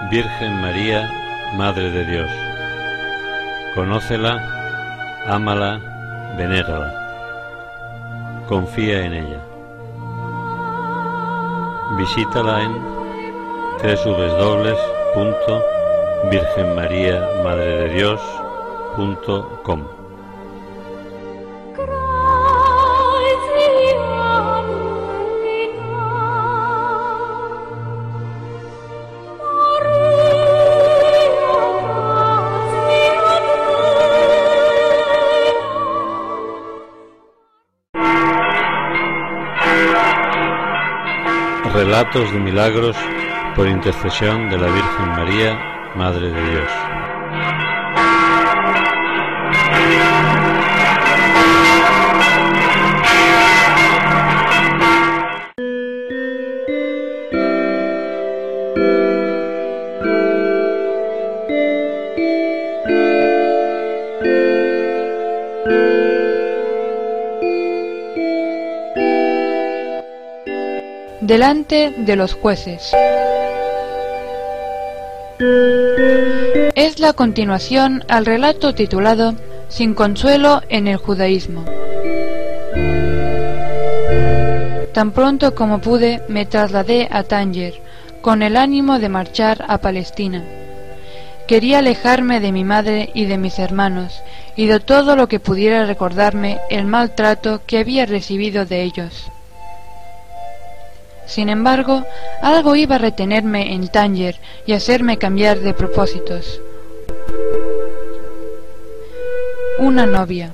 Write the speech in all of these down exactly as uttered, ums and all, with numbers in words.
Virgen María, Madre de Dios. Conócela, ámala, venérala. Confía en ella. Visítala en doble u doble u doble u punto virgen maría madre de dios punto com. Relatos de milagros por intercesión de la Virgen María, Madre de Dios. Delante de los jueces. Es la continuación al relato titulado Sin consuelo en el judaísmo. Tan pronto como pude me trasladé a Tánger con el ánimo de marchar a Palestina. Quería alejarme de mi madre y de mis hermanos y de todo lo que pudiera recordarme el maltrato que había recibido de ellos. Sin embargo, algo iba a retenerme en Tánger y hacerme cambiar de propósitos. Una novia.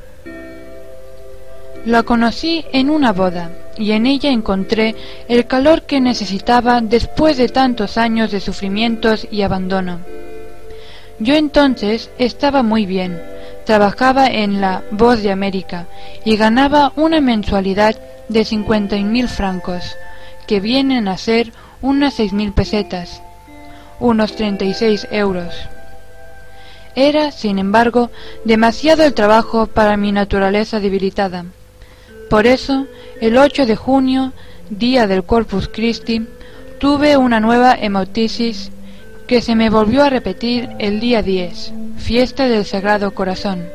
La conocí en una boda, y en ella encontré el calor que necesitaba después de tantos años de sufrimientos y abandono. Yo entonces estaba muy bien, trabajaba en la Voz de América y ganaba una mensualidad de cincuenta mil francos, que vienen a ser unas seis mil pesetas, unos treinta y seis euros. Era, sin embargo, demasiado el trabajo para mi naturaleza debilitada. Por eso, el ocho de junio, día del Corpus Christi, tuve una nueva hemoptisis que se me volvió a repetir el día diez, fiesta del Sagrado Corazón.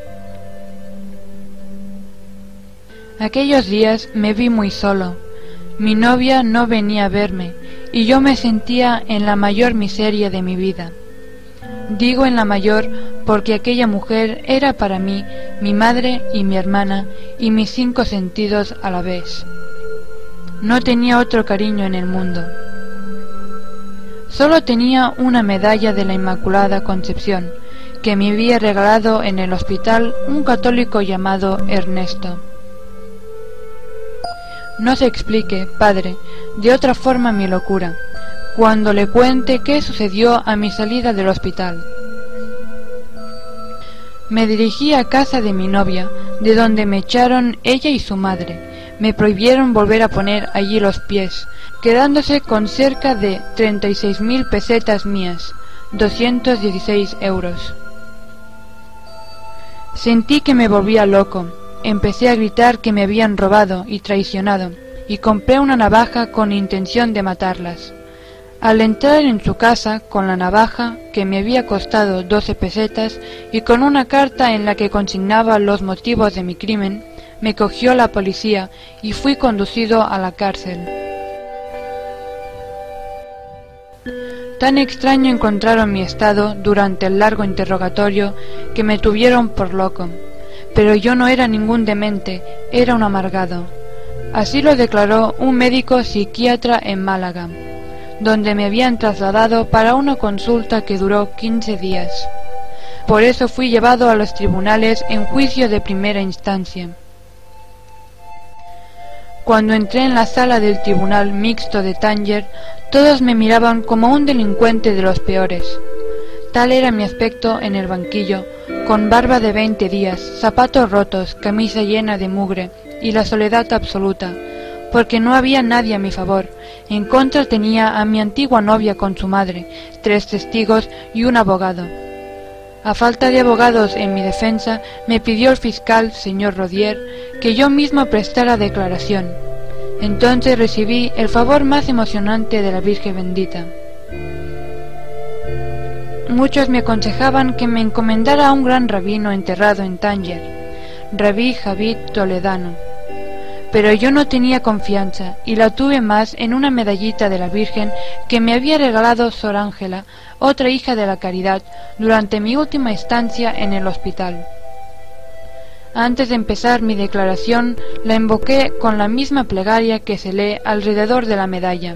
Aquellos días me vi muy solo. Mi novia no venía a verme, y yo me sentía en la mayor miseria de mi vida. Digo en la mayor porque aquella mujer era para mí mi madre y mi hermana y mis cinco sentidos a la vez. No tenía otro cariño en el mundo. Solo tenía una medalla de la Inmaculada Concepción, que me había regalado en el hospital un católico llamado Ernesto. No se explique, padre, de otra forma mi locura, cuando le cuente qué sucedió a mi salida del hospital. Me dirigí a casa de mi novia, de donde me echaron ella y su madre. Me prohibieron volver a poner allí los pies, quedándose con cerca de treinta y seis mil pesetas mías, doscientos dieciséis euros. Sentí que me volvía loco. Empecé a gritar que me habían robado y traicionado, y compré una navaja con intención de matarlas. Al entrar en su casa con la navaja, que me había costado doce pesetas, y con una carta en la que consignaba los motivos de mi crimen, me cogió la policía y fui conducido a la cárcel. Tan extraño encontraron mi estado durante el largo interrogatorio que me tuvieron por loco. Pero yo no era ningún demente, era un amargado. Así lo declaró un médico psiquiatra en Málaga, donde me habían trasladado para una consulta que duró quince días. Por eso fui llevado a los tribunales en juicio de primera instancia. Cuando entré en la sala del tribunal mixto de Tánger, todos me miraban como un delincuente de los peores. Tal era mi aspecto en el banquillo, con barba de veinte días, zapatos rotos, camisa llena de mugre y la soledad absoluta, porque no había nadie a mi favor. En contra tenía a mi antigua novia con su madre, tres testigos y un abogado. A falta de abogados en mi defensa, me pidió el fiscal, señor Rodier, que yo mismo prestara declaración. Entonces recibí el favor más emocionante de la Virgen bendita. Muchos me aconsejaban que me encomendara a un gran rabino enterrado en Tánger, Rabí Javid Toledano. Pero yo no tenía confianza y la tuve más en una medallita de la Virgen que me había regalado Sor Ángela, otra hija de la Caridad, durante mi última estancia en el hospital. Antes de empezar mi declaración, la invoqué con la misma plegaria que se lee alrededor de la medalla.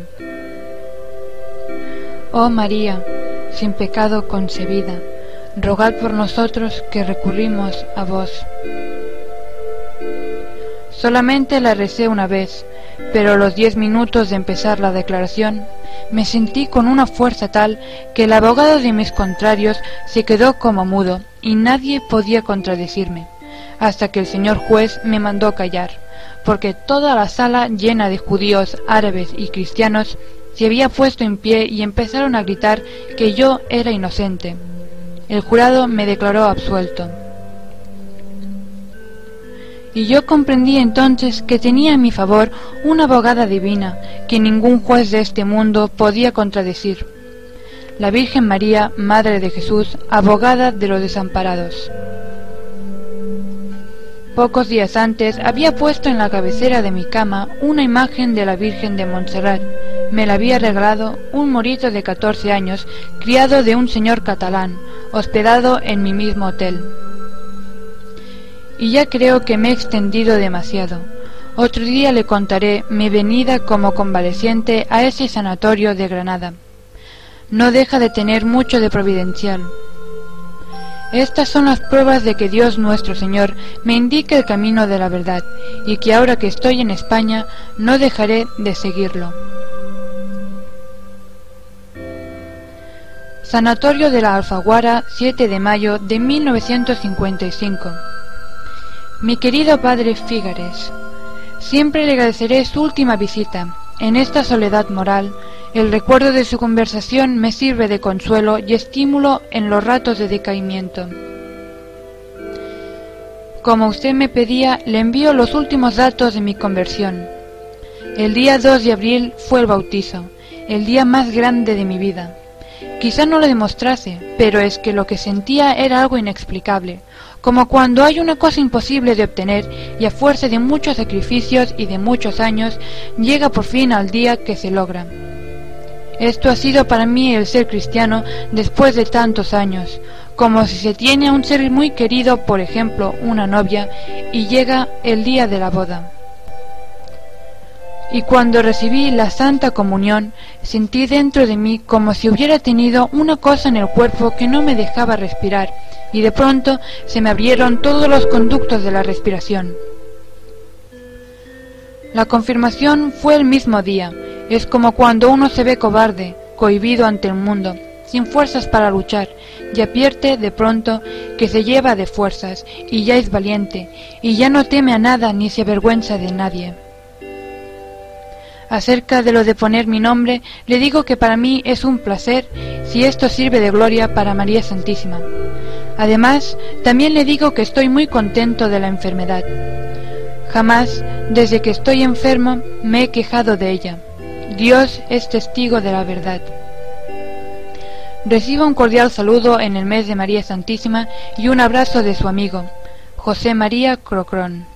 Oh María, sin pecado concebida, rogad por nosotros que recurrimos a vos. Solamente la recé una vez, pero a los diez minutos de empezar la declaración, me sentí con una fuerza tal que el abogado de mis contrarios se quedó como mudo y nadie podía contradecirme, hasta que el señor juez me mandó callar, porque toda la sala llena de judíos, árabes y cristianos se había puesto en pie y empezaron a gritar que yo era inocente. El jurado me declaró absuelto. Y yo comprendí entonces que tenía a mi favor una abogada divina que ningún juez de este mundo podía contradecir. La Virgen María, Madre de Jesús, abogada de los desamparados. Pocos días antes había puesto en la cabecera de mi cama una imagen de la Virgen de Montserrat. Me la había regalado un morito de catorce años, criado de un señor catalán, hospedado en mi mismo hotel. Y ya creo que me he extendido demasiado. Otro día le contaré mi venida como convaleciente a ese sanatorio de Granada. No deja de tener mucho de providencial. Estas son las pruebas de que Dios nuestro Señor me indica el camino de la verdad, y que ahora que estoy en España no dejaré de seguirlo. Sanatorio de la Alfaguara, siete de mayo de mil novecientos cincuenta y cinco. Mi querido padre Fígares, siempre le agradeceré su última visita. En esta soledad moral, el recuerdo de su conversación me sirve de consuelo y estímulo en los ratos de decaimiento. Como usted me pedía, le envío los últimos datos de mi conversión. El día dos de abril fue el bautizo, el día más grande de mi vida. Quizá no lo demostrase, pero es que lo que sentía era algo inexplicable, como cuando hay una cosa imposible de obtener y a fuerza de muchos sacrificios y de muchos años llega por fin al día que se logra. Esto ha sido para mí el ser cristiano después de tantos años, como si se tiene a un ser muy querido, por ejemplo, una novia, y llega el día de la boda. Y cuando recibí la Santa Comunión, sentí dentro de mí como si hubiera tenido una cosa en el cuerpo que no me dejaba respirar, y de pronto se me abrieron todos los conductos de la respiración. La confirmación fue el mismo día. Es como cuando uno se ve cobarde, cohibido ante el mundo, sin fuerzas para luchar, y advierte de pronto que se lleva de fuerzas, y ya es valiente, y ya no teme a nada ni se avergüenza de nadie. Acerca de lo de poner mi nombre, le digo que para mí es un placer, si esto sirve de gloria para María Santísima. Además, también le digo que estoy muy contento de la enfermedad. Jamás, desde que estoy enfermo, me he quejado de ella. Dios es testigo de la verdad. Reciba un cordial saludo en el mes de María Santísima y un abrazo de su amigo, José María Crocrón.